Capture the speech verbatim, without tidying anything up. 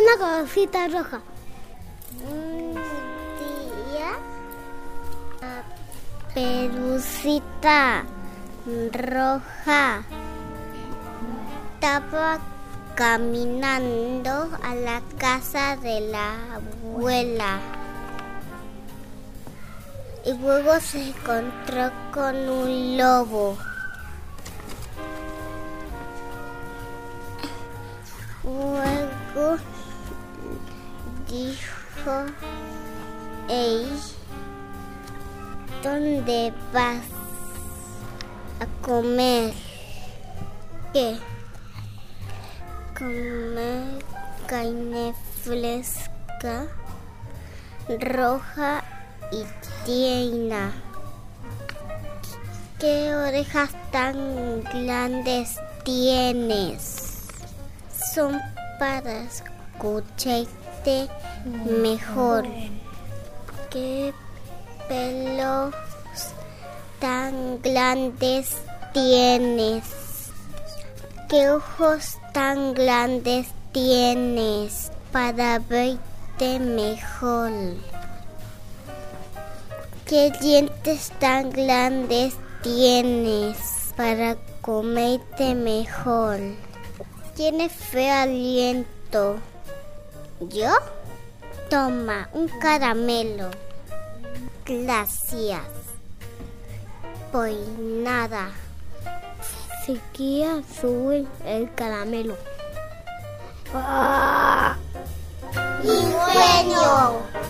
una cosita roja. Un día, la pelucita roja estaba caminando a la casa de la abuela. Y luego se encontró con un lobo. Luego dijo, hey, ¿dónde vas a comer? ¿Qué? Comer carne fresca, roja y tierna. ¿Qué orejas tan grandes tienes? Son para escucharte mejor. ¿Qué pelos tan grandes tienes? ¿Qué ojos tan grandes tienes para verte mejor? ¿Qué dientes tan grandes tienes para comerte mejor? Tienes feo aliento. ¿Yo? Toma, un caramelo. Gracias. Por nada. Seguía azul el caramelo. ¡Ah! ¡Mi sueño!